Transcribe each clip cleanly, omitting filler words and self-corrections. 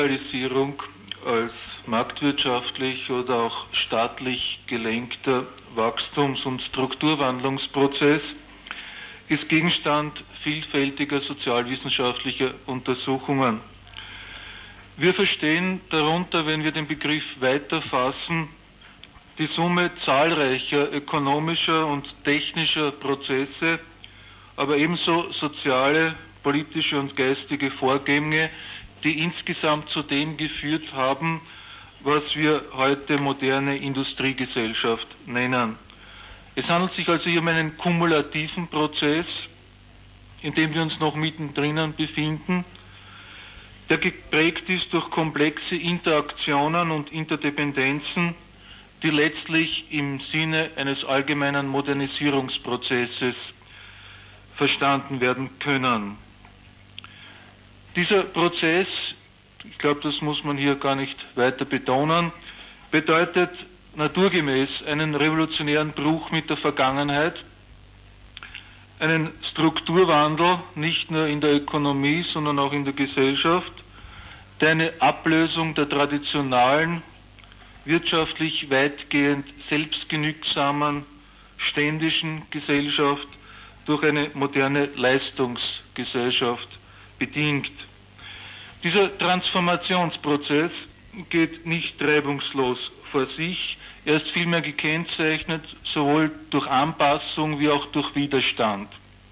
Liberalisierung als marktwirtschaftlich oder auch staatlich gelenkter Wachstums- und Strukturwandlungsprozess ist Gegenstand vielfältiger sozialwissenschaftlicher Untersuchungen. Wir verstehen darunter, wenn wir den Begriff weiterfassen, die Summe zahlreicher ökonomischer und technischer Prozesse, aber ebenso soziale, politische und geistige Vorgänge, die insgesamt zu dem geführt haben, was wir heute moderne Industriegesellschaft nennen. Es handelt sich also hier um einen kumulativen Prozess, in dem wir uns noch mittendrin befinden, der geprägt ist durch komplexe Interaktionen und Interdependenzen, die letztlich im Sinne eines allgemeinen Modernisierungsprozesses verstanden werden können. Dieser Prozess, ich glaube, das muss man hier gar nicht weiter betonen, bedeutet naturgemäß einen revolutionären Bruch mit der Vergangenheit, einen Strukturwandel, nicht nur in der Ökonomie, sondern auch in der Gesellschaft, der eine Ablösung der traditionalen, wirtschaftlich weitgehend selbstgenügsamen, ständischen Gesellschaft durch eine moderne Leistungsgesellschaft bedingt. Dieser Transformationsprozess geht nicht reibungslos vor sich, er ist vielmehr gekennzeichnet sowohl durch Anpassung wie auch durch Widerstand.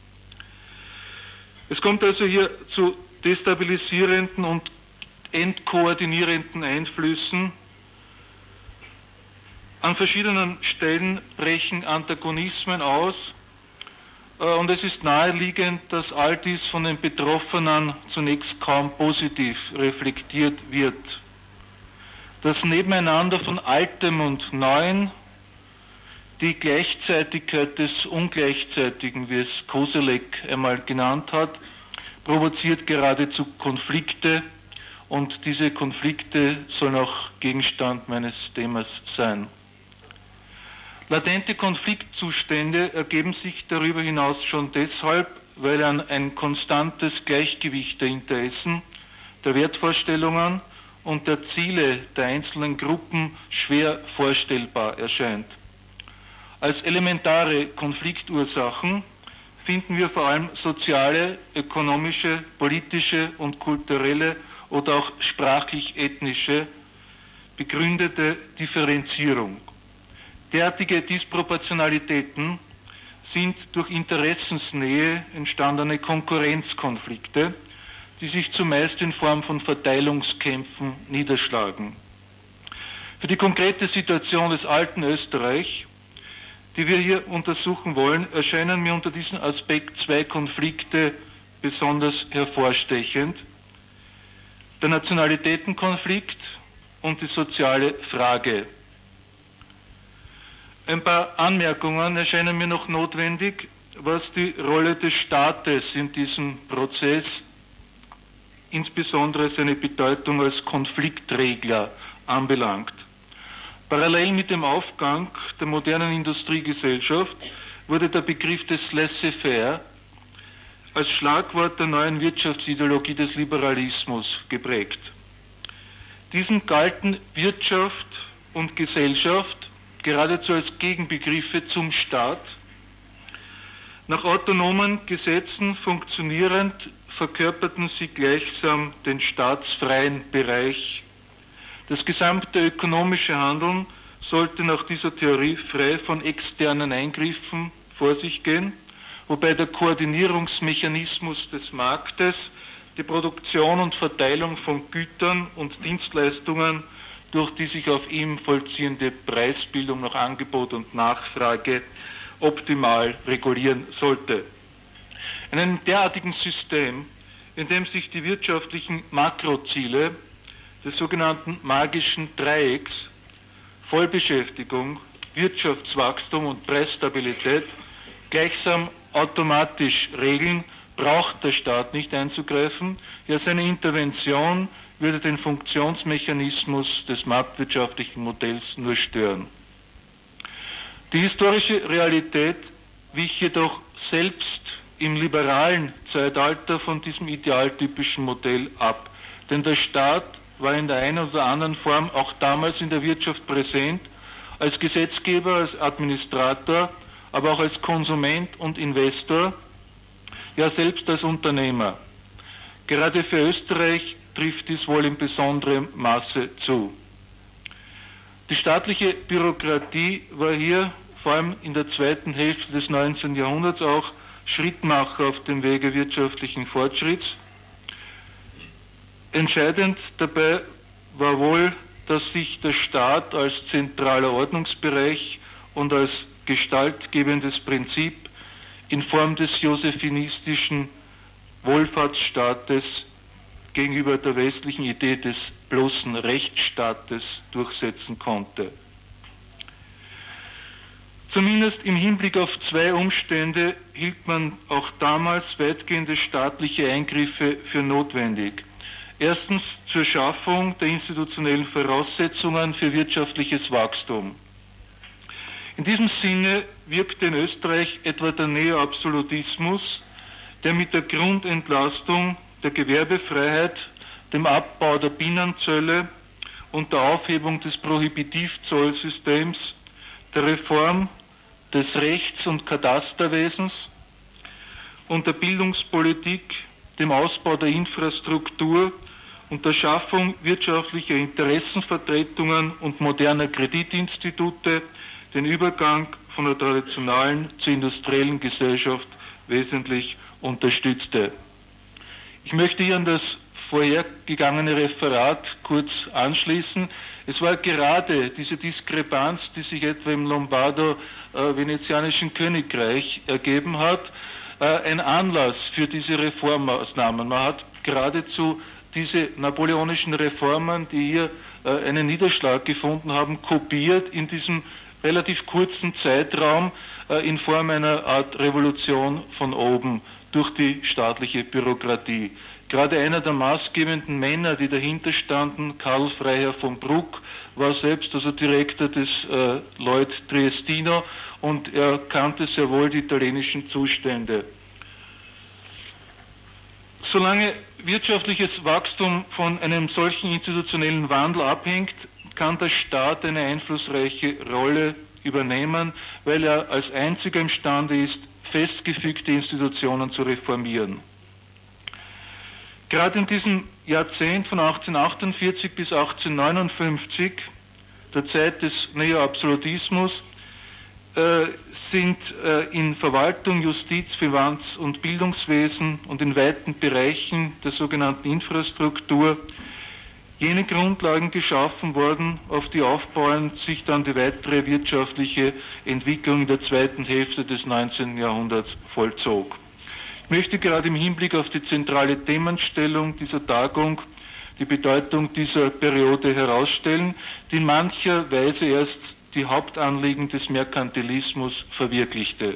Es kommt also hier zu destabilisierenden und entkoordinierenden Einflüssen. An verschiedenen Stellen brechen Antagonismen aus, und es ist naheliegend, dass all dies von den Betroffenen zunächst kaum positiv reflektiert wird. Das Nebeneinander von Altem und Neuem, die Gleichzeitigkeit des Ungleichzeitigen, wie es Koselleck einmal genannt hat, provoziert geradezu Konflikte, und diese Konflikte sollen auch Gegenstand meines Themas sein. Latente Konfliktzustände ergeben sich darüber hinaus schon deshalb, weil ein konstantes Gleichgewicht der Interessen, der Wertvorstellungen und der Ziele der einzelnen Gruppen schwer vorstellbar erscheint. Als elementare Konfliktursachen finden wir vor allem soziale, ökonomische, politische und kulturelle oder auch sprachlich-ethnische begründete Differenzierung. Derartige Disproportionalitäten sind durch Interessensnähe entstandene Konkurrenzkonflikte, die sich zumeist in Form von Verteilungskämpfen niederschlagen. Für die konkrete Situation des alten Österreich, die wir hier untersuchen wollen, erscheinen mir unter diesem Aspekt zwei Konflikte besonders hervorstechend: der Nationalitätenkonflikt und die soziale Frage. Ein paar Anmerkungen erscheinen mir noch notwendig, was die Rolle des Staates in diesem Prozess, insbesondere seine Bedeutung als Konfliktregler, anbelangt. Parallel mit dem Aufgang der modernen Industriegesellschaft wurde der Begriff des Laissez-faire als Schlagwort der neuen Wirtschaftsideologie des Liberalismus geprägt. Diesem galten Wirtschaft und Gesellschaft geradezu als Gegenbegriffe zum Staat. Nach autonomen Gesetzen funktionierend verkörperten sie gleichsam den staatsfreien Bereich. Das gesamte ökonomische Handeln sollte nach dieser Theorie frei von externen Eingriffen vor sich gehen, wobei der Koordinierungsmechanismus des Marktes die Produktion und Verteilung von Gütern und Dienstleistungen durch die sich auf ihm vollziehende Preisbildung nach Angebot und Nachfrage optimal regulieren sollte. In einem derartigen System, in dem sich die wirtschaftlichen Makroziele des sogenannten magischen Dreiecks Vollbeschäftigung, Wirtschaftswachstum und Preisstabilität gleichsam automatisch regeln, braucht der Staat nicht einzugreifen, ja seine Intervention würde den Funktionsmechanismus des marktwirtschaftlichen Modells nur stören. Die historische Realität wich jedoch selbst im liberalen Zeitalter von diesem idealtypischen Modell ab, denn der Staat war in der einen oder anderen Form auch damals in der Wirtschaft präsent, als Gesetzgeber, als Administrator, aber auch als Konsument und Investor, ja selbst als Unternehmer. Gerade für Österreich trifft dies wohl in besonderem Maße zu. Die staatliche Bürokratie war hier vor allem in der zweiten Hälfte des 19. Jahrhunderts auch Schrittmacher auf dem Wege wirtschaftlichen Fortschritts. Entscheidend dabei war wohl, dass sich der Staat als zentraler Ordnungsbereich und als gestaltgebendes Prinzip in Form des josephinistischen Wohlfahrtsstaates gegenüber der westlichen Idee des bloßen Rechtsstaates durchsetzen konnte. Zumindest im Hinblick auf zwei Umstände hielt man auch damals weitgehende staatliche Eingriffe für notwendig. Erstens zur Schaffung der institutionellen Voraussetzungen für wirtschaftliches Wachstum. In diesem Sinne wirkte in Österreich etwa der Neoabsolutismus, der mit der Grundentlastung der Gewerbefreiheit, dem Abbau der Binnenzölle und der Aufhebung des Prohibitivzollsystems, der Reform des Rechts- und Katasterwesens und der Bildungspolitik, dem Ausbau der Infrastruktur und der Schaffung wirtschaftlicher Interessenvertretungen und moderner Kreditinstitute den Übergang von der traditionellen zur industriellen Gesellschaft wesentlich unterstützte. Ich möchte hier an das vorhergegangene Referat kurz anschließen. Es war gerade diese Diskrepanz, die sich etwa im Lombardo-venezianischen Königreich ergeben hat, ein Anlass für diese Reformmaßnahmen. Man hat geradezu diese napoleonischen Reformen, die hier einen Niederschlag gefunden haben, kopiert in diesem relativ kurzen Zeitraum in Form einer Art Revolution von oben durch die staatliche Bürokratie. Gerade einer der maßgebenden Männer, die dahinter standen, Karl Freiherr von Bruck, war selbst also Direktor des Lloyd Triestino und er kannte sehr wohl die italienischen Zustände. Solange wirtschaftliches Wachstum von einem solchen institutionellen Wandel abhängt, kann der Staat eine einflussreiche Rolle übernehmen, weil er als einziger imstande ist, festgefügte Institutionen zu reformieren. Gerade in diesem Jahrzehnt von 1848 bis 1859, der Zeit des Neoabsolutismus, sind in Verwaltung, Justiz, Finanz- und Bildungswesen und in weiten Bereichen der sogenannten Infrastruktur jene Grundlagen geschaffen worden, auf die aufbauend sich dann die weitere wirtschaftliche Entwicklung in der zweiten Hälfte des 19. Jahrhunderts vollzog. Ich möchte gerade im Hinblick auf die zentrale Themenstellung dieser Tagung die Bedeutung dieser Periode herausstellen, die in mancher Weise erst die Hauptanliegen des Merkantilismus verwirklichte.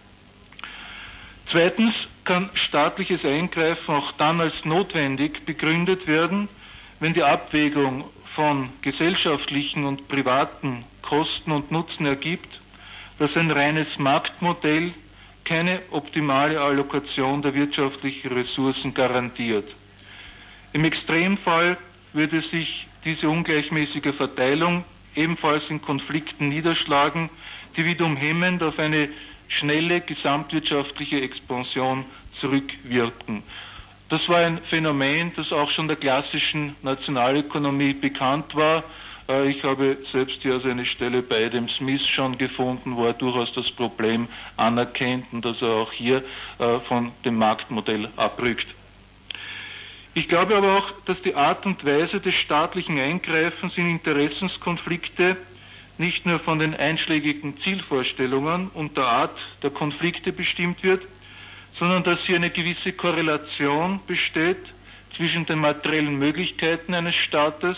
Zweitens kann staatliches Eingreifen auch dann als notwendig begründet werden, wenn die Abwägung von gesellschaftlichen und privaten Kosten und Nutzen ergibt, dass ein reines Marktmodell keine optimale Allokation der wirtschaftlichen Ressourcen garantiert. Im Extremfall würde sich diese ungleichmäßige Verteilung ebenfalls in Konflikten niederschlagen, die wiederum hemmend auf eine schnelle gesamtwirtschaftliche Expansion zurückwirken. Das war ein Phänomen, das auch schon der klassischen Nationalökonomie bekannt war. Ich habe selbst hier also eine Stelle bei Adam Smith schon gefunden, wo er durchaus das Problem anerkennt und dass er auch hier von dem Marktmodell abrückt. Ich glaube aber auch, dass die Art und Weise des staatlichen Eingreifens in Interessenskonflikte nicht nur von den einschlägigen Zielvorstellungen und der Art der Konflikte bestimmt wird, sondern dass hier eine gewisse Korrelation besteht zwischen den materiellen Möglichkeiten eines Staates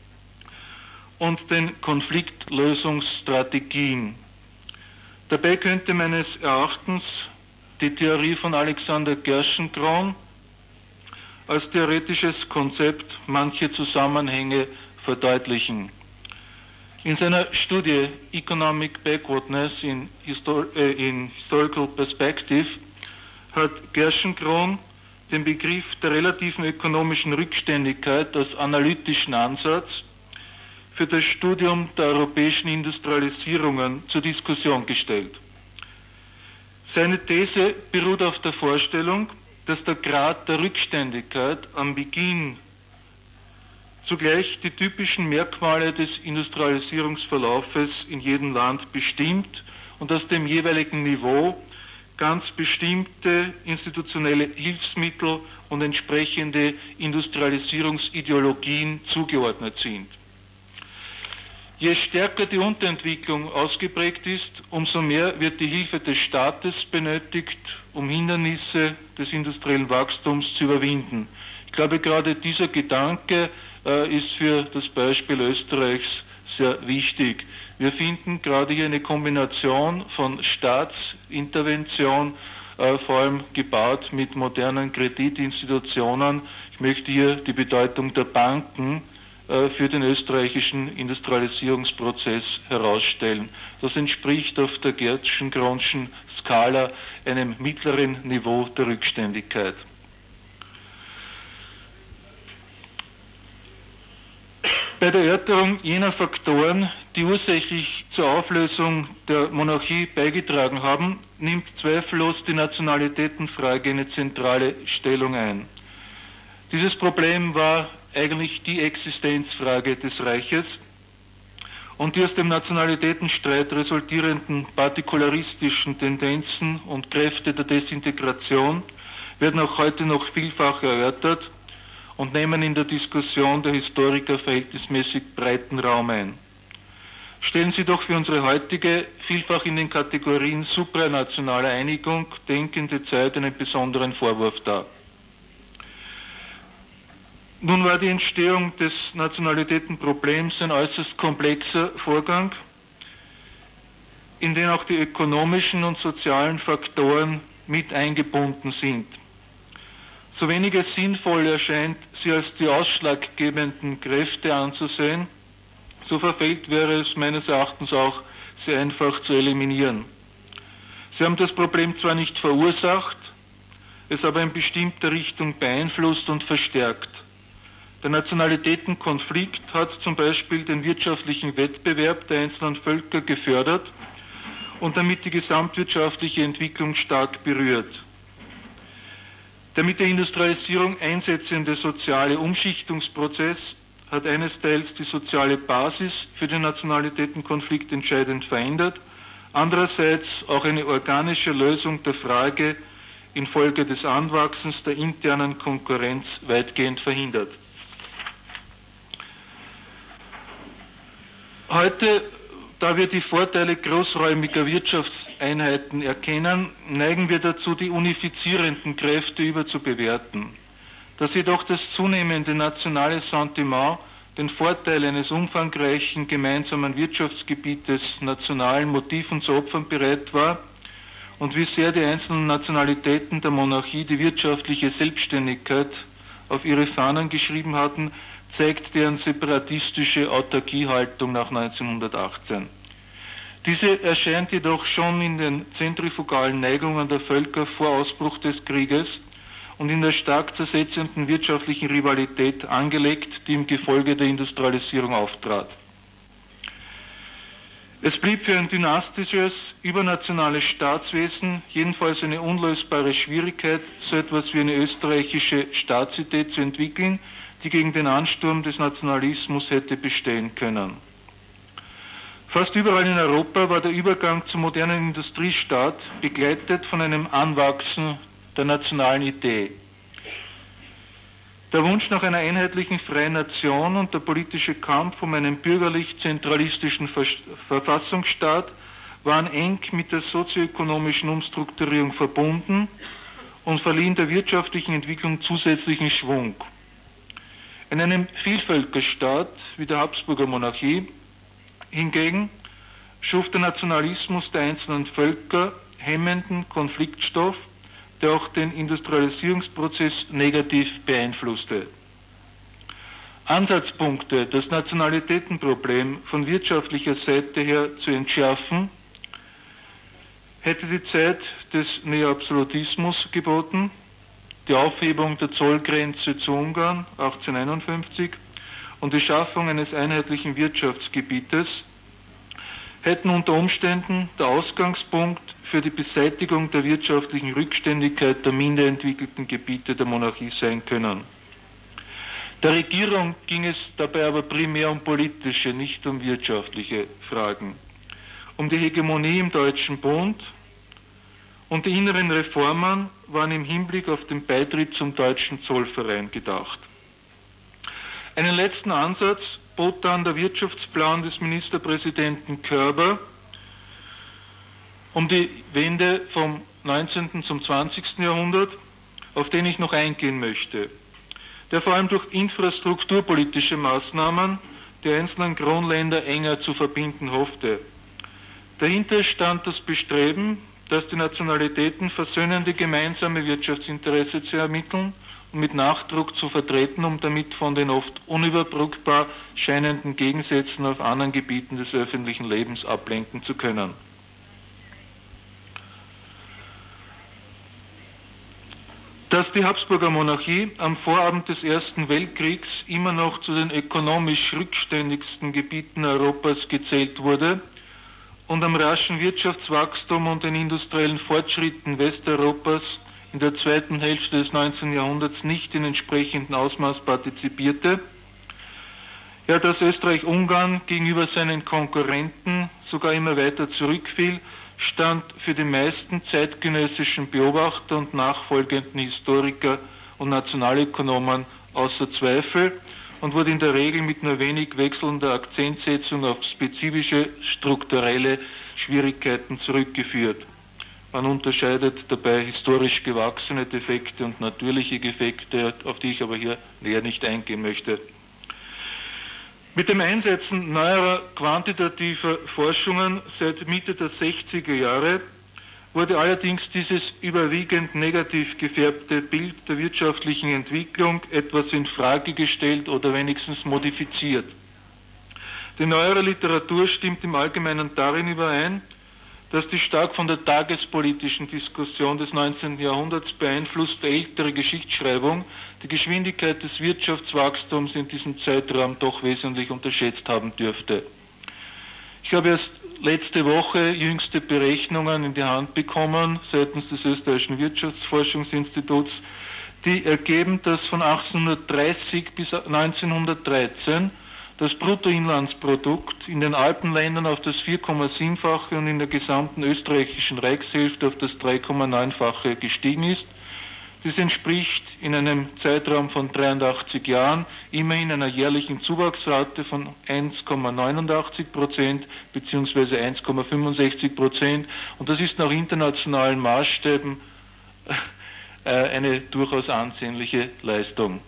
und den Konfliktlösungsstrategien. Dabei könnte meines Erachtens die Theorie von Alexander Gerschenkron als theoretisches Konzept manche Zusammenhänge verdeutlichen. In seiner Studie Economic Backwardness in Historical Perspective hat Gerschenkron den Begriff der relativen ökonomischen Rückständigkeit als analytischen Ansatz für das Studium der europäischen Industrialisierungen zur Diskussion gestellt. Seine These beruht auf der Vorstellung, dass der Grad der Rückständigkeit am Beginn zugleich die typischen Merkmale des Industrialisierungsverlaufes in jedem Land bestimmt und aus dem jeweiligen Niveau ganz bestimmte institutionelle Hilfsmittel und entsprechende Industrialisierungsideologien zugeordnet sind. Je stärker die Unterentwicklung ausgeprägt ist, umso mehr wird die Hilfe des Staates benötigt, um Hindernisse des industriellen Wachstums zu überwinden. Ich glaube, gerade dieser Gedanke ist für das Beispiel Österreichs sehr wichtig. Wir finden gerade hier eine Kombination von Staatsintervention, vor allem gebaut mit modernen Kreditinstitutionen. Ich möchte hier die Bedeutung der Banken für den österreichischen Industrialisierungsprozess herausstellen. Das entspricht auf der Gertschen-Gronschen Skala einem mittleren Niveau der Rückständigkeit. Bei der Erörterung jener Faktoren, die ursächlich zur Auflösung der Monarchie beigetragen haben, nimmt zweifellos die Nationalitätenfrage eine zentrale Stellung ein. Dieses Problem war eigentlich die Existenzfrage des Reiches und die aus dem Nationalitätenstreit resultierenden partikularistischen Tendenzen und Kräfte der Desintegration werden auch heute noch vielfach erörtert und nehmen in der Diskussion der Historiker verhältnismäßig breiten Raum ein. Stellen Sie doch für unsere heutige, vielfach in den Kategorien supranationaler Einigung denkende Zeit einen besonderen Vorwurf dar. Nun war die Entstehung des Nationalitätenproblems ein äußerst komplexer Vorgang, in den auch die ökonomischen und sozialen Faktoren mit eingebunden sind. So wenig es sinnvoll erscheint, sie als die ausschlaggebenden Kräfte anzusehen, so verfehlt wäre es meines Erachtens auch, sie einfach zu eliminieren. Sie haben das Problem zwar nicht verursacht, es aber in bestimmter Richtung beeinflusst und verstärkt. Der Nationalitätenkonflikt hat zum Beispiel den wirtschaftlichen Wettbewerb der einzelnen Völker gefördert und damit die gesamtwirtschaftliche Entwicklung stark berührt. Der mit der Industrialisierung einsetzende soziale Umschichtungsprozess hat einesteils die soziale Basis für den Nationalitätenkonflikt entscheidend verändert, andererseits auch eine organische Lösung der Frage infolge des Anwachsens der internen Konkurrenz weitgehend verhindert. Heute, da wir die Vorteile großräumiger Wirtschaftseinheiten erkennen, neigen wir dazu, die unifizierenden Kräfte überzubewerten. Dass jedoch das zunehmende nationale Sentiment den Vorteil eines umfangreichen gemeinsamen Wirtschaftsgebietes nationalen Motiven zu opfern bereit war und wie sehr die einzelnen Nationalitäten der Monarchie die wirtschaftliche Selbstständigkeit auf ihre Fahnen geschrieben hatten, zeigt deren separatistische Autarkiehaltung nach 1918. Diese erscheint jedoch schon in den zentrifugalen Neigungen der Völker vor Ausbruch des Krieges und in der stark zersetzenden wirtschaftlichen Rivalität angelegt, die im Gefolge der Industrialisierung auftrat. Es blieb für ein dynastisches, übernationales Staatswesen jedenfalls eine unlösbare Schwierigkeit, so etwas wie eine österreichische Staatsidee zu entwickeln, die gegen den Ansturm des Nationalismus hätte bestehen können. Fast überall in Europa war der Übergang zum modernen Industriestaat begleitet von einem Anwachsen der nationalen Idee. Der Wunsch nach einer einheitlichen freien Nation und der politische Kampf um einen bürgerlich-zentralistischen Verfassungsstaat waren eng mit der sozioökonomischen Umstrukturierung verbunden und verliehen der wirtschaftlichen Entwicklung zusätzlichen Schwung. In einem Vielvölkerstaat wie der Habsburger Monarchie hingegen schuf der Nationalismus der einzelnen Völker hemmenden Konfliktstoff, der auch den Industrialisierungsprozess negativ beeinflusste. Ansatzpunkte, das Nationalitätenproblem von wirtschaftlicher Seite her zu entschärfen, hätte die Zeit des Neoabsolutismus geboten, die Aufhebung der Zollgrenze zu Ungarn 1851 und die Schaffung eines einheitlichen Wirtschaftsgebietes hätten unter Umständen der Ausgangspunkt für die Beseitigung der wirtschaftlichen Rückständigkeit der minder entwickelten Gebiete der Monarchie sein können. Der Regierung ging es dabei aber primär um politische, nicht um wirtschaftliche Fragen, um die Hegemonie im Deutschen Bund, und die inneren Reformen waren im Hinblick auf den Beitritt zum Deutschen Zollverein gedacht. Einen letzten Ansatz bot dann der Wirtschaftsplan des Ministerpräsidenten Körber um die Wende vom 19. zum 20. Jahrhundert, auf den ich noch eingehen möchte, der vor allem durch infrastrukturpolitische Maßnahmen die einzelnen Kronländer enger zu verbinden hoffte. Dahinter stand das Bestreben, dass die Nationalitäten versöhnende gemeinsame Wirtschaftsinteresse zu ermitteln und mit Nachdruck zu vertreten, um damit von den oft unüberbrückbar scheinenden Gegensätzen auf anderen Gebieten des öffentlichen Lebens ablenken zu können. Dass die Habsburger Monarchie am Vorabend des Ersten Weltkriegs immer noch zu den ökonomisch rückständigsten Gebieten Europas gezählt wurde und am raschen Wirtschaftswachstum und den industriellen Fortschritten Westeuropas in der zweiten Hälfte des 19. Jahrhunderts nicht in entsprechendem Ausmaß partizipierte, ja, dass Österreich-Ungarn gegenüber seinen Konkurrenten sogar immer weiter zurückfiel, stand für die meisten zeitgenössischen Beobachter und nachfolgenden Historiker und Nationalökonomen außer Zweifel und wurde in der Regel mit nur wenig wechselnder Akzentsetzung auf spezifische strukturelle Schwierigkeiten zurückgeführt. Man unterscheidet dabei historisch gewachsene Defekte und natürliche Defekte, auf die ich aber hier näher nicht eingehen möchte. Mit dem Einsetzen neuerer quantitativer Forschungen seit Mitte der 60er Jahre wurde allerdings dieses überwiegend negativ gefärbte Bild der wirtschaftlichen Entwicklung etwas in Frage gestellt oder wenigstens modifiziert. Die neuere Literatur stimmt im Allgemeinen darin überein, dass die stark von der tagespolitischen Diskussion des 19. Jahrhunderts beeinflusste ältere Geschichtsschreibung die Geschwindigkeit des Wirtschaftswachstums in diesem Zeitraum doch wesentlich unterschätzt haben dürfte. Ich habe erst letzte Woche jüngste Berechnungen in die Hand bekommen seitens des Österreichischen Wirtschaftsforschungsinstituts, die ergeben, dass von 1830 bis 1913 das Bruttoinlandsprodukt in den Alpenländern auf das 4,7-fache und in der gesamten österreichischen Reichshälfte auf das 3,9-fache gestiegen ist. Das entspricht in einem Zeitraum von 83 Jahren immerhin einer jährlichen Zuwachsrate von 1,89% bzw. 1,65%, und das ist nach internationalen Maßstäben eine durchaus ansehnliche Leistung.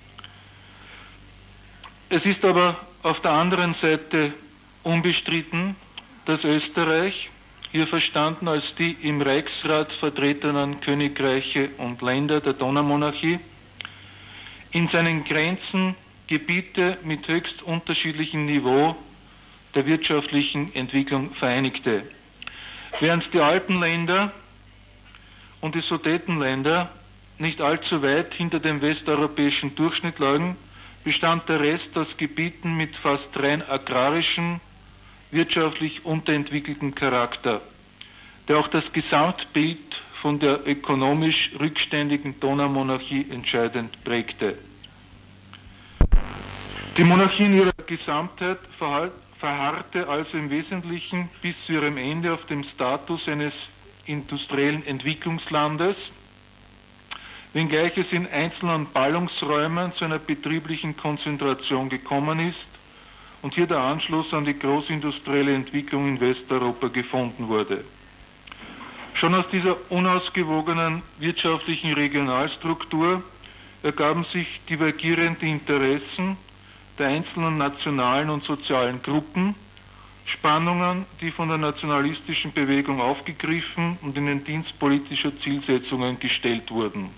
Es ist aber auf der anderen Seite unbestritten, dass Österreich, hier verstanden als die im Reichsrat vertretenen Königreiche und Länder der Donaumonarchie, in seinen Grenzen Gebiete mit höchst unterschiedlichem Niveau der wirtschaftlichen Entwicklung vereinigte. Während die Alpenländer und die Sudetenländer nicht allzu weit hinter dem westeuropäischen Durchschnitt lagen, bestand der Rest aus Gebieten mit fast rein agrarischen, wirtschaftlich unterentwickelten Charakter, der auch das Gesamtbild von der ökonomisch rückständigen Donaumonarchie entscheidend prägte. Die Monarchie in ihrer Gesamtheit verharrte also im Wesentlichen bis zu ihrem Ende auf dem Status eines industriellen Entwicklungslandes, wenngleich es in einzelnen Ballungsräumen zu einer betrieblichen Konzentration gekommen ist und hier der Anschluss an die großindustrielle Entwicklung in Westeuropa gefunden wurde. Schon aus dieser unausgewogenen wirtschaftlichen Regionalstruktur ergaben sich divergierende Interessen der einzelnen nationalen und sozialen Gruppen, Spannungen, die von der nationalistischen Bewegung aufgegriffen und in den Dienst politischer Zielsetzungen gestellt wurden.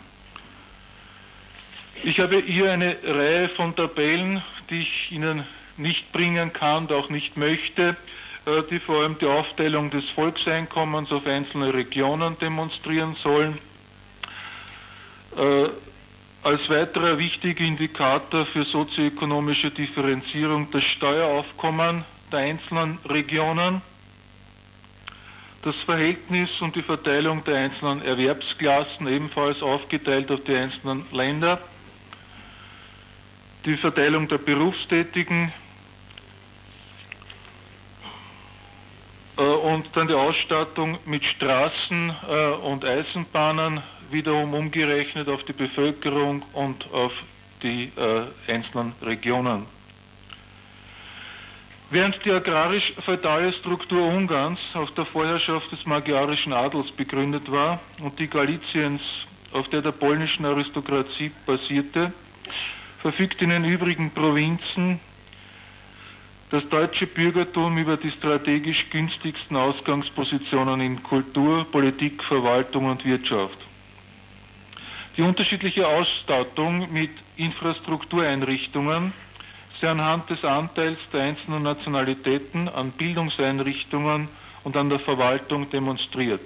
Ich habe hier eine Reihe von Tabellen, die ich Ihnen nicht bringen kann und auch nicht möchte, die vor allem die Aufteilung des Volkseinkommens auf einzelne Regionen demonstrieren sollen. Als weiterer wichtiger Indikator für sozioökonomische Differenzierung das Steueraufkommen der einzelnen Regionen, das Verhältnis und die Verteilung der einzelnen Erwerbsklassen, ebenfalls aufgeteilt auf die einzelnen Länder, die Verteilung der Berufstätigen und dann die Ausstattung mit Straßen und Eisenbahnen, wiederum umgerechnet auf die Bevölkerung und auf die einzelnen Regionen. Während die agrarisch-feudale Struktur Ungarns auf der Vorherrschaft des magyarischen Adels begründet war und die Galiciens auf der polnischen Aristokratie basierte, verfügt in den übrigen Provinzen das deutsche Bürgertum über die strategisch günstigsten Ausgangspositionen in Kultur, Politik, Verwaltung und Wirtschaft. Die unterschiedliche Ausstattung mit Infrastruktureinrichtungen sie anhand des Anteils der einzelnen Nationalitäten an Bildungseinrichtungen und an der Verwaltung demonstriert.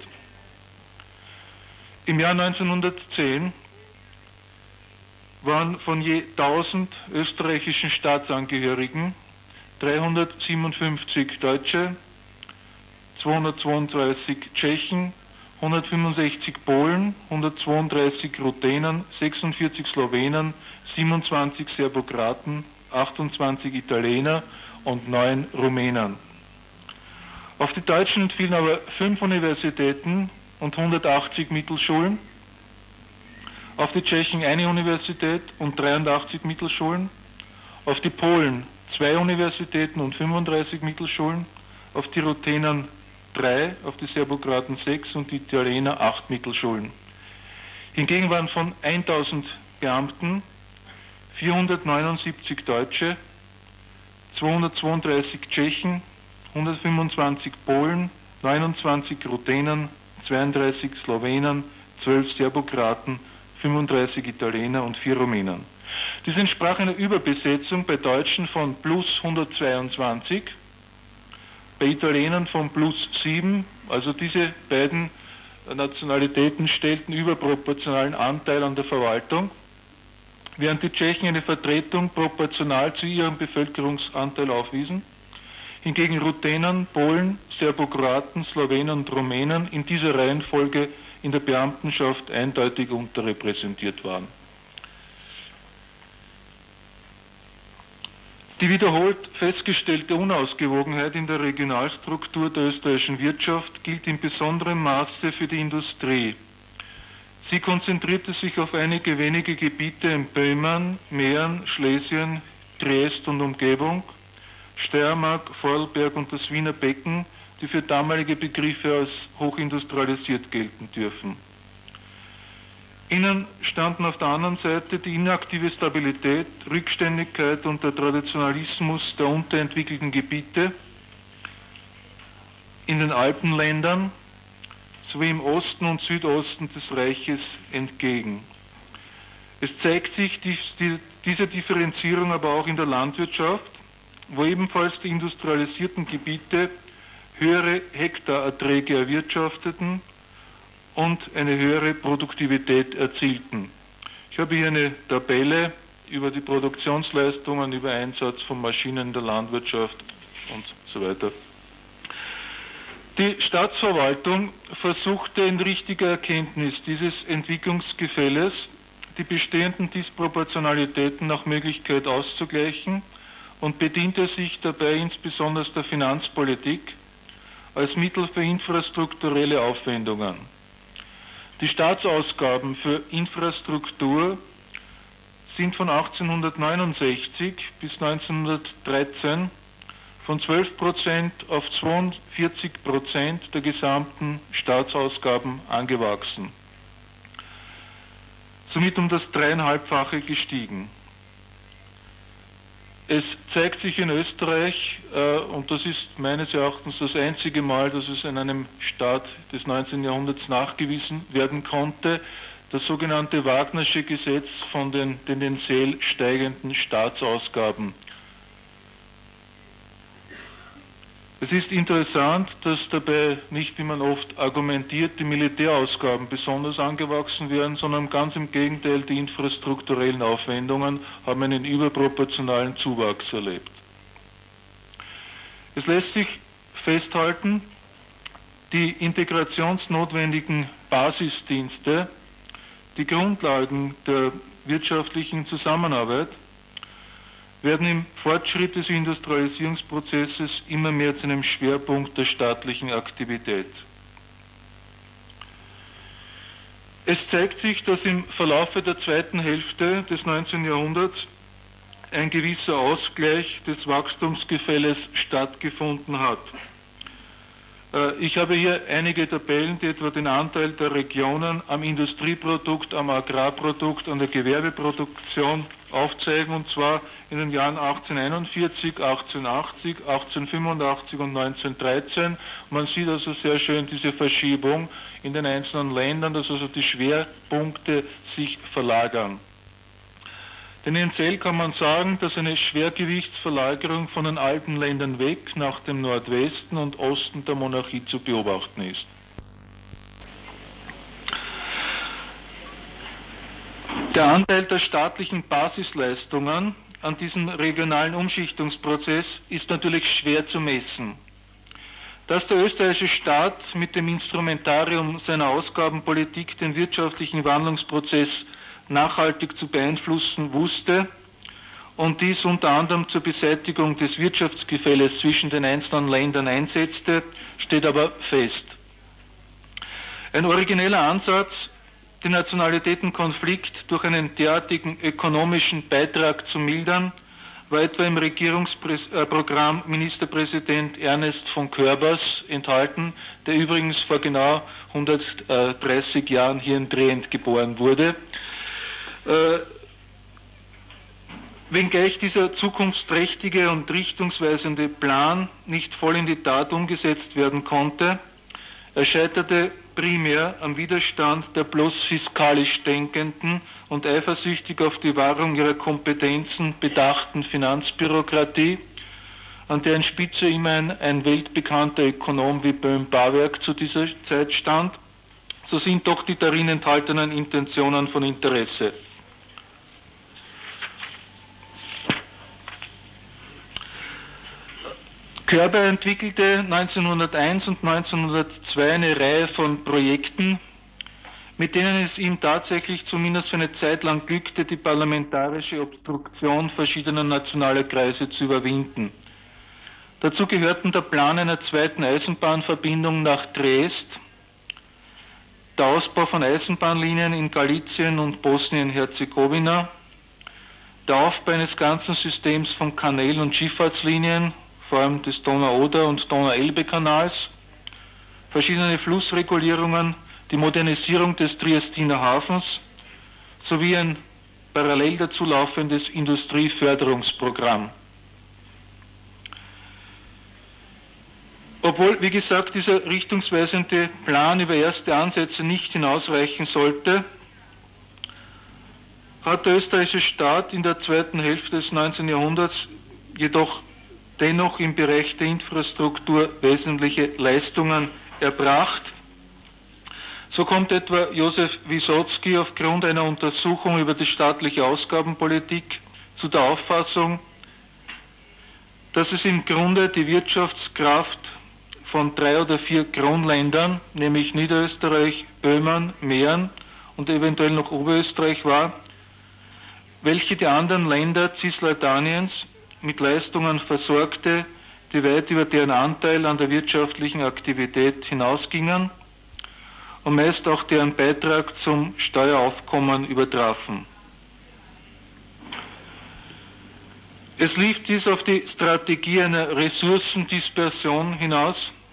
Im Jahr 1910 waren von je 1000 österreichischen Staatsangehörigen 357 Deutsche, 232 Tschechen, 165 Polen, 132 Ruthenen, 46 Slowenen, 27 Serbokraten, 28 Italiener und 9 Rumänen. Auf die Deutschen entfielen aber 5 Universitäten und 180 Mittelschulen, auf die Tschechen eine Universität und 83 Mittelschulen, auf die Polen 2 Universitäten und 35 Mittelschulen, auf die Ruthenen 3, auf die Serbokraten 6 und die Italiener 8 Mittelschulen. Hingegen waren von 1000 Beamten 479 Deutsche, 232 Tschechen, 125 Polen, 29 Ruthenen, 32 Slowenen, 12 Serbokraten, 35 Italiener und 4 Rumänen. Dies entsprach einer Überbesetzung bei Deutschen von plus 122, bei Italienern von plus 7, also diese beiden Nationalitäten stellten überproportionalen Anteil an der Verwaltung, während die Tschechen eine Vertretung proportional zu ihrem Bevölkerungsanteil aufwiesen, hingegen Ruthenen, Polen, Serbokroaten, Slowenen und Rumänen in dieser Reihenfolge in der Beamtenschaft eindeutig unterrepräsentiert waren. Die wiederholt festgestellte Unausgewogenheit in der Regionalstruktur der österreichischen Wirtschaft gilt in besonderem Maße für die Industrie. Sie konzentrierte sich auf einige wenige Gebiete in Böhmen, Mähren, Schlesien, Triest und Umgebung, Steiermark, Vorarlberg und das Wiener Becken, die für damalige Begriffe als hochindustrialisiert gelten dürfen. Ihnen standen auf der anderen Seite die inaktive Stabilität, Rückständigkeit und der Traditionalismus der unterentwickelten Gebiete in den Alpenländern sowie im Osten und Südosten des Reiches entgegen. Es zeigt sich diese Differenzierung aber auch in der Landwirtschaft, wo ebenfalls die industrialisierten Gebiete höhere Hektarerträge erwirtschafteten und eine höhere Produktivität erzielten. Ich habe hier eine Tabelle über die Produktionsleistungen, über Einsatz von Maschinen in der Landwirtschaft und so weiter. Die Staatsverwaltung versuchte in richtiger Erkenntnis dieses Entwicklungsgefälles die bestehenden Disproportionalitäten nach Möglichkeit auszugleichen und bediente sich dabei insbesondere der Finanzpolitik als Mittel für infrastrukturelle Aufwendungen. Die Staatsausgaben für Infrastruktur sind von 1869 bis 1913 von 12% auf 42% der gesamten Staatsausgaben angewachsen, somit um das 3,5-fache gestiegen. Es zeigt sich in Österreich, und das ist meines Erachtens das einzige Mal, dass es in einem Staat des 19. Jahrhunderts nachgewiesen werden konnte, das sogenannte Wagnersche Gesetz von den tendenziell steigenden Staatsausgaben. Es ist interessant, dass dabei nicht, wie man oft argumentiert, die Militärausgaben besonders angewachsen werden, sondern ganz im Gegenteil, die infrastrukturellen Aufwendungen haben einen überproportionalen Zuwachs erlebt. Es lässt sich festhalten, die integrationsnotwendigen Basisdienste, die Grundlagen der wirtschaftlichen Zusammenarbeit, werden im Fortschritt des Industrialisierungsprozesses immer mehr zu einem Schwerpunkt der staatlichen Aktivität. Es zeigt sich, dass im Verlaufe der zweiten Hälfte des 19. Jahrhunderts ein gewisser Ausgleich des Wachstumsgefälles stattgefunden hat. Ich habe hier einige Tabellen, die etwa den Anteil der Regionen am Industrieprodukt, am Agrarprodukt, an der Gewerbeproduktion aufzeigen, und zwar in den Jahren 1841, 1880, 1885 und 1913. Man sieht also sehr schön diese Verschiebung in den einzelnen Ländern, dass also die Schwerpunkte sich verlagern. Tendenziell kann man sagen, dass eine Schwergewichtsverlagerung von den alten Ländern weg nach dem Nordwesten und Osten der Monarchie zu beobachten ist. Der Anteil der staatlichen Basisleistungen an diesem regionalen Umschichtungsprozess ist natürlich schwer zu messen. Dass der österreichische Staat mit dem Instrumentarium seiner Ausgabenpolitik den wirtschaftlichen Wandlungsprozess nachhaltig zu beeinflussen wusste und dies unter anderem zur Beseitigung des Wirtschaftsgefälles zwischen den einzelnen Ländern einsetzte, steht aber fest. Ein origineller Ansatz, den Nationalitätenkonflikt durch einen derartigen ökonomischen Beitrag zu mildern, war etwa im Regierungsprogramm Ministerpräsident Ernest von Körbers enthalten, der übrigens vor genau 130 Jahren hier in Trient geboren wurde. Wenngleich dieser zukunftsträchtige und richtungsweisende Plan nicht voll in die Tat umgesetzt werden konnte, er scheiterte primär am Widerstand der bloß fiskalisch denkenden und eifersüchtig auf die Wahrung ihrer Kompetenzen bedachten Finanzbürokratie, an deren Spitze immerhin ein weltbekannter Ökonom wie Böhm-Bawerk zu dieser Zeit stand. So sind doch die darin enthaltenen Intentionen von Interesse. Körber entwickelte 1901 und 1902 eine Reihe von Projekten, mit denen es ihm tatsächlich zumindest für eine Zeit lang glückte, die parlamentarische Obstruktion verschiedener nationaler Kreise zu überwinden. Dazu gehörten der Plan einer zweiten Eisenbahnverbindung nach Triest, der Ausbau von Eisenbahnlinien in Galizien und Bosnien-Herzegowina, der Aufbau eines ganzen Systems von Kanälen und Schifffahrtslinien, vor allem des Donau-Oder- und Donau-Elbe-Kanals, verschiedene Flussregulierungen, die Modernisierung des Triestiner Hafens sowie ein parallel dazu laufendes Industrieförderungsprogramm. Obwohl, wie gesagt, dieser richtungsweisende Plan über erste Ansätze nicht hinausreichen sollte, hat der österreichische Staat in der zweiten Hälfte des 19. Jahrhunderts jedoch dennoch im Bereich der Infrastruktur wesentliche Leistungen erbracht. So kommt etwa Josef Wysotsky aufgrund einer Untersuchung über die staatliche Ausgabenpolitik zu der Auffassung, dass es im Grunde die Wirtschaftskraft von 3 oder 4 Kronländern, nämlich Niederösterreich, Böhmen, Mähren und eventuell noch Oberösterreich war, welche die anderen Länder Cisleitaniens mit Leistungen versorgte, die weit über deren Anteil an der wirtschaftlichen Aktivität hinausgingen und meist auch deren Beitrag zum Steueraufkommen übertrafen. Es lief dies auf die Strategie einer Ressourcendispersion hinaus,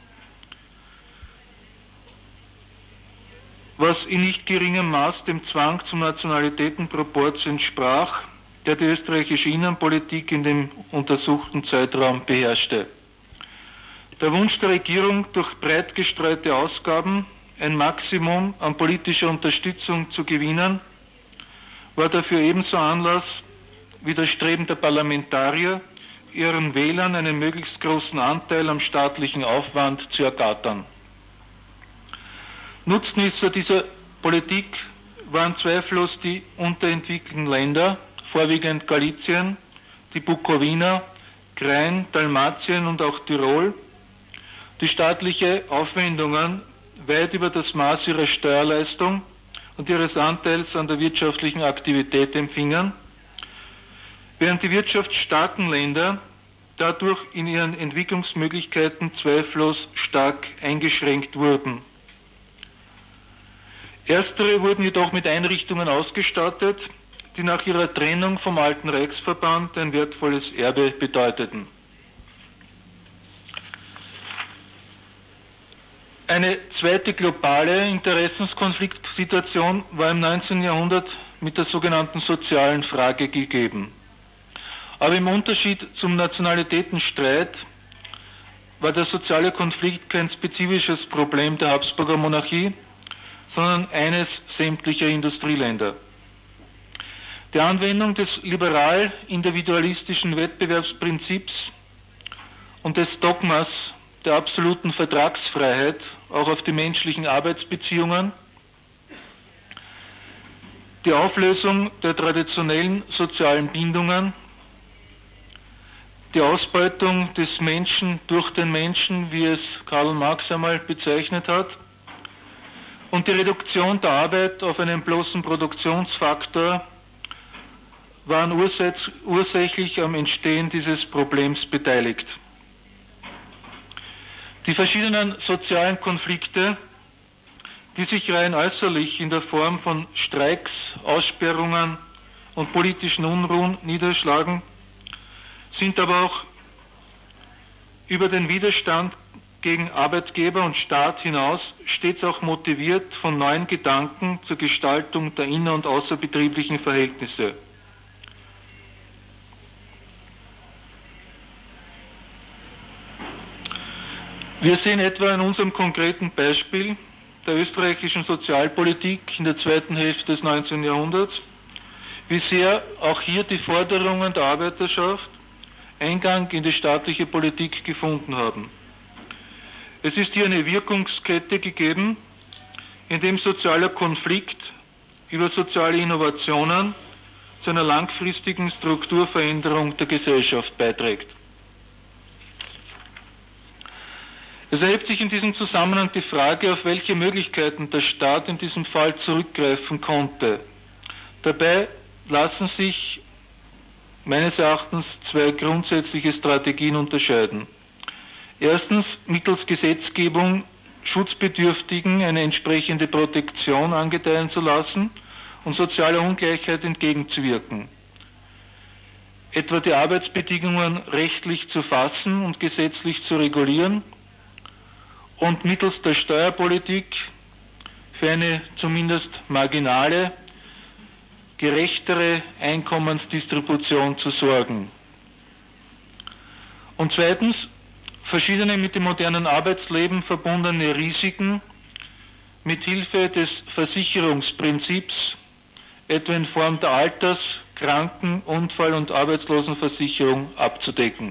was in nicht geringem Maß dem Zwang zum Nationalitätenproporz entsprach, der die österreichische Innenpolitik in dem untersuchten Zeitraum beherrschte. Der Wunsch der Regierung, durch breit gestreute Ausgaben ein Maximum an politischer Unterstützung zu gewinnen, war dafür ebenso Anlass wie das Streben der Parlamentarier, ihren Wählern einen möglichst großen Anteil am staatlichen Aufwand zu ergattern. Nutznießer dieser Politik waren zweifellos die unterentwickelten Länder, vorwiegend Galizien, die Bukowina, Krain, Dalmatien und auch Tirol, die staatliche Aufwendungen weit über das Maß ihrer Steuerleistung und ihres Anteils an der wirtschaftlichen Aktivität empfingen, während die wirtschaftsstarken Länder dadurch in ihren Entwicklungsmöglichkeiten zweifellos stark eingeschränkt wurden. Erstere wurden jedoch mit Einrichtungen ausgestattet, die nach ihrer Trennung vom alten Reichsverband ein wertvolles Erbe bedeuteten. Eine zweite globale Interessenskonfliktsituation war im 19. Jahrhundert mit der sogenannten sozialen Frage gegeben. Aber im Unterschied zum Nationalitätenstreit war der soziale Konflikt kein spezifisches Problem der Habsburger Monarchie, sondern eines sämtlicher Industrieländer. Die Anwendung des liberal-individualistischen Wettbewerbsprinzips und des Dogmas der absoluten Vertragsfreiheit auch auf die menschlichen Arbeitsbeziehungen, die Auflösung der traditionellen sozialen Bindungen, die Ausbeutung des Menschen durch den Menschen, wie es Karl Marx einmal bezeichnet hat, und die Reduktion der Arbeit auf einen bloßen Produktionsfaktor waren ursächlich am Entstehen dieses Problems beteiligt. Die verschiedenen sozialen Konflikte, die sich rein äußerlich in der Form von Streiks, Aussperrungen und politischen Unruhen niederschlagen, sind aber auch über den Widerstand gegen Arbeitgeber und Staat hinaus stets auch motiviert von neuen Gedanken zur Gestaltung der inner- und außerbetrieblichen Verhältnisse. Wir sehen etwa in unserem konkreten Beispiel der österreichischen Sozialpolitik in der zweiten Hälfte des 19. Jahrhunderts, wie sehr auch hier die Forderungen der Arbeiterschaft Eingang in die staatliche Politik gefunden haben. Es ist hier eine Wirkungskette gegeben, in dem sozialer Konflikt über soziale Innovationen zu einer langfristigen Strukturveränderung der Gesellschaft beiträgt. Es erhebt sich in diesem Zusammenhang die Frage, auf welche Möglichkeiten der Staat in diesem Fall zurückgreifen konnte. Dabei lassen sich meines Erachtens zwei grundsätzliche Strategien unterscheiden. Erstens, mittels Gesetzgebung Schutzbedürftigen eine entsprechende Protektion angedeihen zu lassen und sozialer Ungleichheit entgegenzuwirken. Etwa die Arbeitsbedingungen rechtlich zu fassen und gesetzlich zu regulieren und mittels der Steuerpolitik für eine zumindest marginale, gerechtere Einkommensdistribution zu sorgen. Und zweitens, verschiedene mit dem modernen Arbeitsleben verbundene Risiken mit Hilfe des Versicherungsprinzips, etwa in Form der Alters-, Kranken-, Unfall- und Arbeitslosenversicherung abzudecken.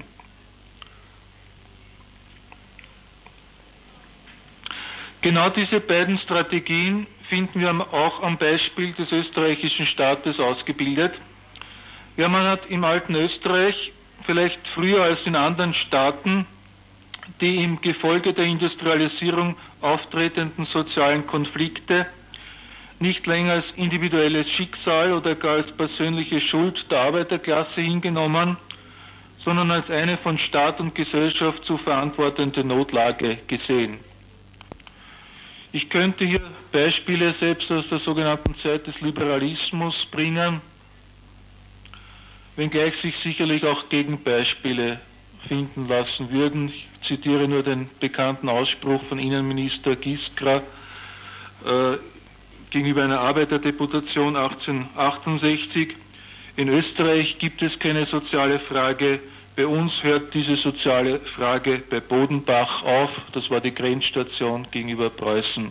Genau diese beiden Strategien finden wir auch am Beispiel des österreichischen Staates ausgebildet. Ja, man hat im alten Österreich vielleicht früher als in anderen Staaten die im Gefolge der Industrialisierung auftretenden sozialen Konflikte nicht länger als individuelles Schicksal oder gar als persönliche Schuld der Arbeiterklasse hingenommen, sondern als eine von Staat und Gesellschaft zu verantwortende Notlage gesehen. Ich könnte hier Beispiele selbst aus der sogenannten Zeit des Liberalismus bringen, wenngleich sich sicherlich auch Gegenbeispiele finden lassen würden. Ich zitiere nur den bekannten Ausspruch von Innenminister Giskra gegenüber einer Arbeiterdeputation 1868. In Österreich gibt es keine soziale Frage, bei uns hört diese soziale Frage bei Bodenbach auf. Das war die Grenzstation gegenüber Preußen.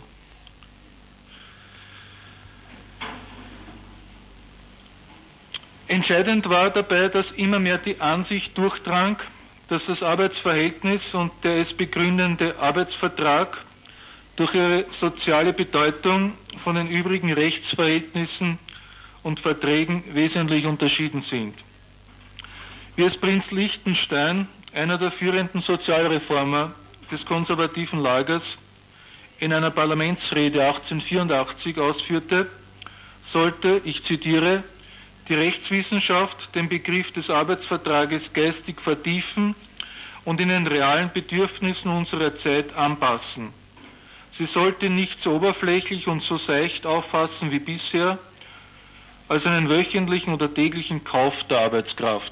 Entscheidend war dabei, dass immer mehr die Ansicht durchdrang, dass das Arbeitsverhältnis und der es begründende Arbeitsvertrag durch ihre soziale Bedeutung von den übrigen Rechtsverhältnissen und Verträgen wesentlich unterschieden sind. Wie es Prinz Lichtenstein, einer der führenden Sozialreformer des konservativen Lagers, in einer Parlamentsrede 1884 ausführte, sollte, ich zitiere, die Rechtswissenschaft den Begriff des Arbeitsvertrages geistig vertiefen und in den realen Bedürfnissen unserer Zeit anpassen. Sie sollte nicht so oberflächlich und so seicht auffassen wie bisher, als einen wöchentlichen oder täglichen Kauf der Arbeitskraft.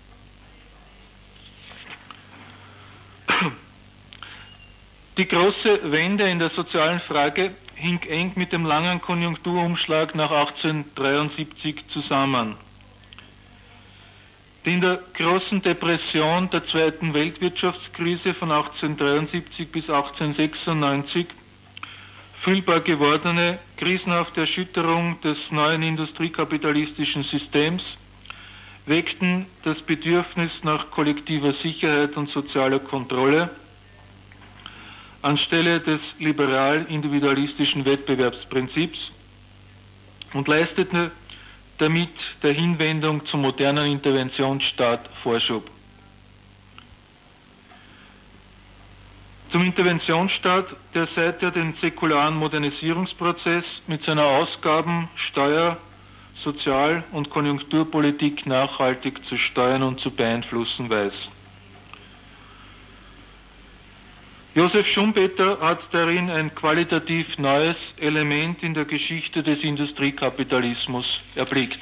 Die große Wende in der sozialen Frage hing eng mit dem langen Konjunkturumschlag nach 1873 zusammen. Die in der großen Depression der Zweiten Weltwirtschaftskrise von 1873 bis 1896 fühlbar gewordene krisenhafte Erschütterung des neuen industriekapitalistischen Systems weckten das Bedürfnis nach kollektiver Sicherheit und sozialer Kontrolle anstelle des liberal-individualistischen Wettbewerbsprinzips und leistete damit der Hinwendung zum modernen Interventionsstaat Vorschub. Zum Interventionsstaat, der seither den säkularen Modernisierungsprozess mit seiner Ausgaben-, Steuer-, Sozial- und Konjunkturpolitik nachhaltig zu steuern und zu beeinflussen weiß. Josef Schumpeter hat darin ein qualitativ neues Element in der Geschichte des Industriekapitalismus erblickt.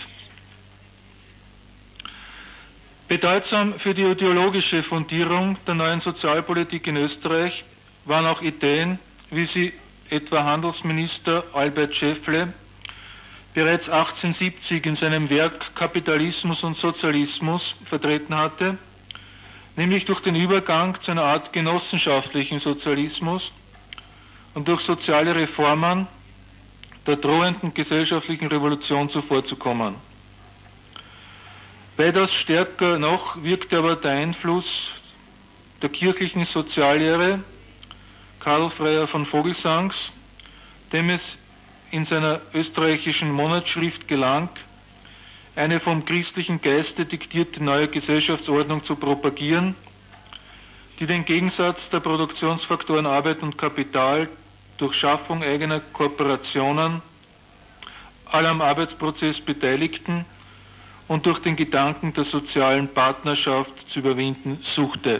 Bedeutsam für die ideologische Fundierung der neuen Sozialpolitik in Österreich waren auch Ideen, wie sie etwa Handelsminister Albert Schäffle bereits 1870 in seinem Werk Kapitalismus und Sozialismus vertreten hatte, nämlich durch den Übergang zu einer Art genossenschaftlichen Sozialismus und durch soziale Reformen der drohenden gesellschaftlichen Revolution zuvorzukommen. Weitaus stärker noch wirkte aber der Einfluss der kirchlichen Soziallehre Karl Freier von Vogelsangs, dem es in seiner österreichischen Monatsschrift gelang, eine vom christlichen Geiste diktierte neue Gesellschaftsordnung zu propagieren, die den Gegensatz der Produktionsfaktoren Arbeit und Kapital durch Schaffung eigener Kooperationen alle am Arbeitsprozess Beteiligten und durch den Gedanken der sozialen Partnerschaft zu überwinden suchte.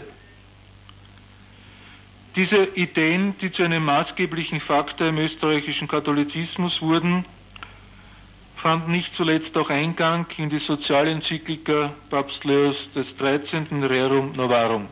Diese Ideen, die zu einem maßgeblichen Faktor im österreichischen Katholizismus wurden, fanden nicht zuletzt auch Eingang in die Sozialenzyklika Papst Leos XIII. Rerum Novarum.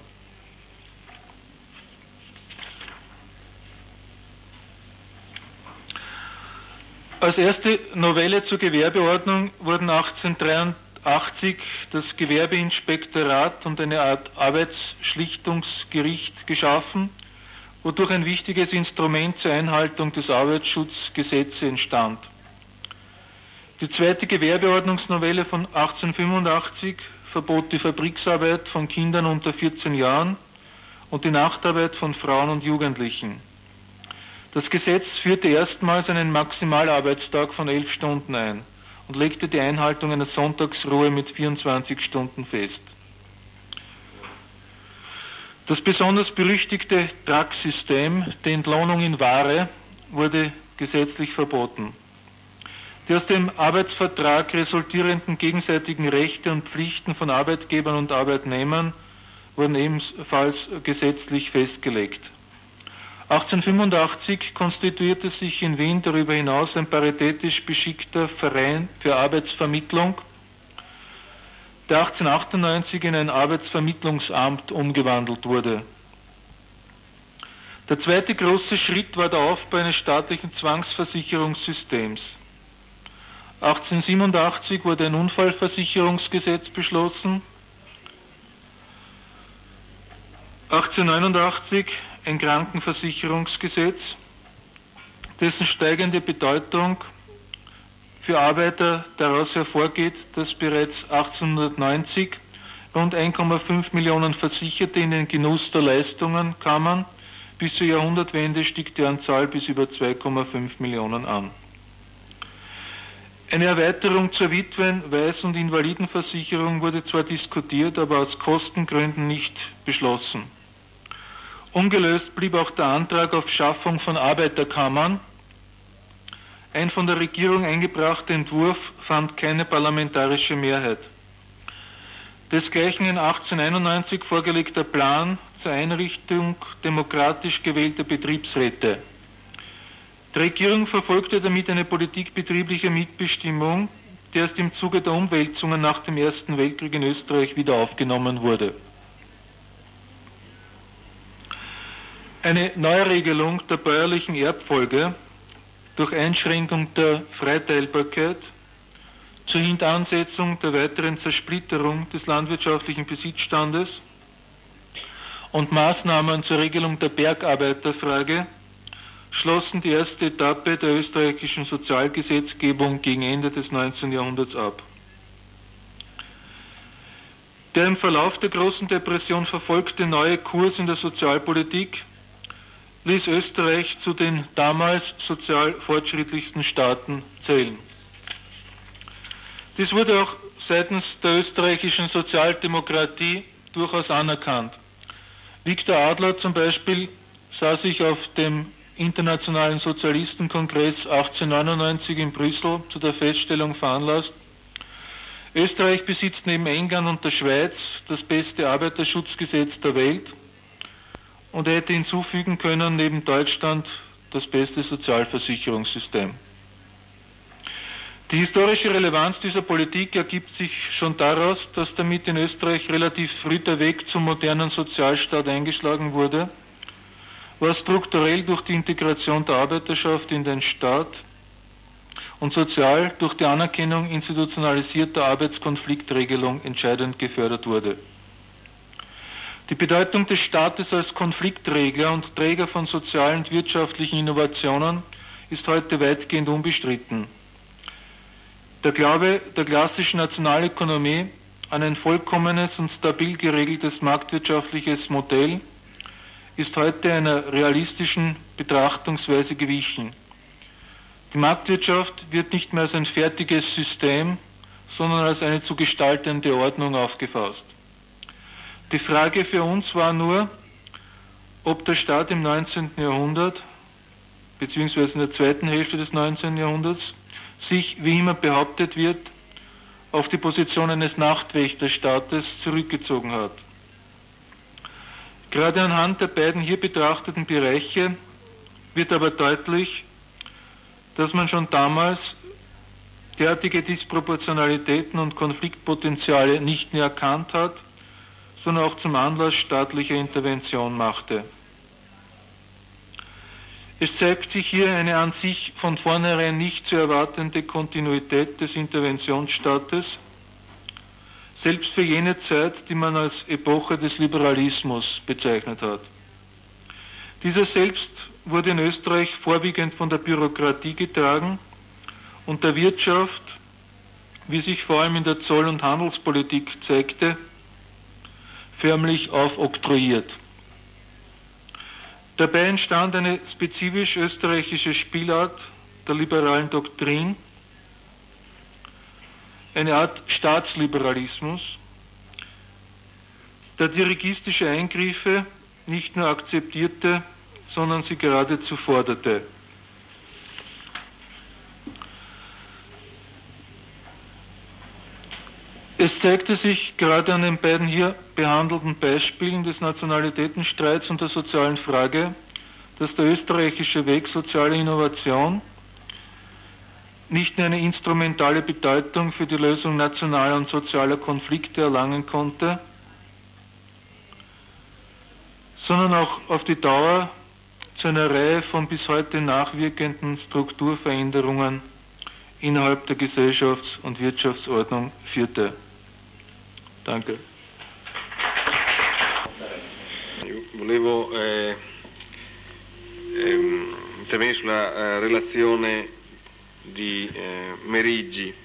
Als erste Novelle zur Gewerbeordnung wurden 1883 das Gewerbeinspektorat und eine Art Arbeitsschlichtungsgericht geschaffen, wodurch ein wichtiges Instrument zur Einhaltung des Arbeitsschutzgesetzes entstand. Die zweite Gewerbeordnungsnovelle von 1885 verbot die Fabriksarbeit von Kindern unter 14 Jahren und die Nachtarbeit von Frauen und Jugendlichen. Das Gesetz führte erstmals einen Maximalarbeitstag von 11 Stunden ein und legte die Einhaltung einer Sonntagsruhe mit 24 Stunden fest. Das besonders berüchtigte Tragsystem, die Entlohnung in Ware, wurde gesetzlich verboten. Die aus dem Arbeitsvertrag resultierenden gegenseitigen Rechte und Pflichten von Arbeitgebern und Arbeitnehmern wurden ebenfalls gesetzlich festgelegt. 1885 konstituierte sich in Wien darüber hinaus ein paritätisch beschickter Verein für Arbeitsvermittlung, der 1898 in ein Arbeitsvermittlungsamt umgewandelt wurde. Der zweite große Schritt war der Aufbau eines staatlichen Zwangsversicherungssystems. 1887 wurde ein Unfallversicherungsgesetz beschlossen, 1889 ein Krankenversicherungsgesetz, dessen steigende Bedeutung für Arbeiter daraus hervorgeht, dass bereits 1890 Rund 1,5 Millionen Versicherte in den Genuss der Leistungen kamen. Bis zur Jahrhundertwende stieg deren Zahl bis über 2,5 Millionen an. Eine Erweiterung zur Witwen-, Weiß- und Invalidenversicherung wurde zwar diskutiert, aber aus Kostengründen nicht beschlossen. Ungelöst blieb auch der Antrag auf Schaffung von Arbeiterkammern. Ein von der Regierung eingebrachter Entwurf fand keine parlamentarische Mehrheit. Desgleichen ein 1891 vorgelegter Plan zur Einrichtung demokratisch gewählter Betriebsräte. Die Regierung verfolgte damit eine Politik betrieblicher Mitbestimmung, die erst im Zuge der Umwälzungen nach dem Ersten Weltkrieg in Österreich wieder aufgenommen wurde. Eine Neuregelung der bäuerlichen Erbfolge durch Einschränkung der Freiteilbarkeit zur Hintansetzung der weiteren Zersplitterung des landwirtschaftlichen Besitzstandes und Maßnahmen zur Regelung der Bergarbeiterfrage schlossen die erste Etappe der österreichischen Sozialgesetzgebung gegen Ende des 19. Jahrhunderts ab. Der im Verlauf der Großen Depression verfolgte neue Kurs in der Sozialpolitik ließ Österreich zu den damals sozial fortschrittlichsten Staaten zählen. Dies wurde auch seitens der österreichischen Sozialdemokratie durchaus anerkannt. Viktor Adler zum Beispiel sah sich auf dem Internationalen Sozialistenkongress 1899 in Brüssel zu der Feststellung veranlasst, Österreich besitzt neben England und der Schweiz das beste Arbeiterschutzgesetz der Welt und er hätte hinzufügen können, neben Deutschland das beste Sozialversicherungssystem. Die historische Relevanz dieser Politik ergibt sich schon daraus, dass damit in Österreich relativ früh der Weg zum modernen Sozialstaat eingeschlagen wurde, was strukturell durch die Integration der Arbeiterschaft in den Staat und sozial durch die Anerkennung institutionalisierter Arbeitskonfliktregelung entscheidend gefördert wurde. Die Bedeutung des Staates als Konfliktregler und Träger von sozialen und wirtschaftlichen Innovationen ist heute weitgehend unbestritten. Der Glaube der klassischen Nationalökonomie an ein vollkommenes und stabil geregeltes marktwirtschaftliches Modell ist heute einer realistischen Betrachtungsweise gewichen. Die Marktwirtschaft wird nicht mehr als ein fertiges System, sondern als eine zu gestaltende Ordnung aufgefasst. Die Frage für uns war nur, ob der Staat im 19. Jahrhundert, beziehungsweise in der zweiten Hälfte des 19. Jahrhunderts, sich, wie immer behauptet wird, auf die Position eines Nachtwächterstaates zurückgezogen hat. Gerade anhand der beiden hier betrachteten Bereiche wird aber deutlich, dass man schon damals derartige Disproportionalitäten und Konfliktpotenziale nicht nur erkannt hat, sondern auch zum Anlass staatlicher Intervention machte. Es zeigt sich hier eine an sich von vornherein nicht zu erwartende Kontinuität des Interventionsstaates, selbst für jene Zeit, die man als Epoche des Liberalismus bezeichnet hat. Dieser selbst wurde in Österreich vorwiegend von der Bürokratie getragen und der Wirtschaft, wie sich vor allem in der Zoll- und Handelspolitik zeigte, förmlich aufoktroyiert. Dabei entstand eine spezifisch österreichische Spielart der liberalen Doktrin, eine Art Staatsliberalismus, der dirigistische Eingriffe nicht nur akzeptierte, sondern sie geradezu forderte. Es zeigte sich gerade an den beiden hier behandelten Beispielen des Nationalitätenstreits und der sozialen Frage, dass der österreichische Weg soziale Innovation nicht nur eine instrumentale Bedeutung für die Lösung nationaler und sozialer Konflikte erlangen konnte, sondern auch auf die Dauer zu einer Reihe von bis heute nachwirkenden Strukturveränderungen innerhalb der Gesellschafts- und Wirtschaftsordnung führte. Danke. Volevo intervenire sulla relazione di Meriggi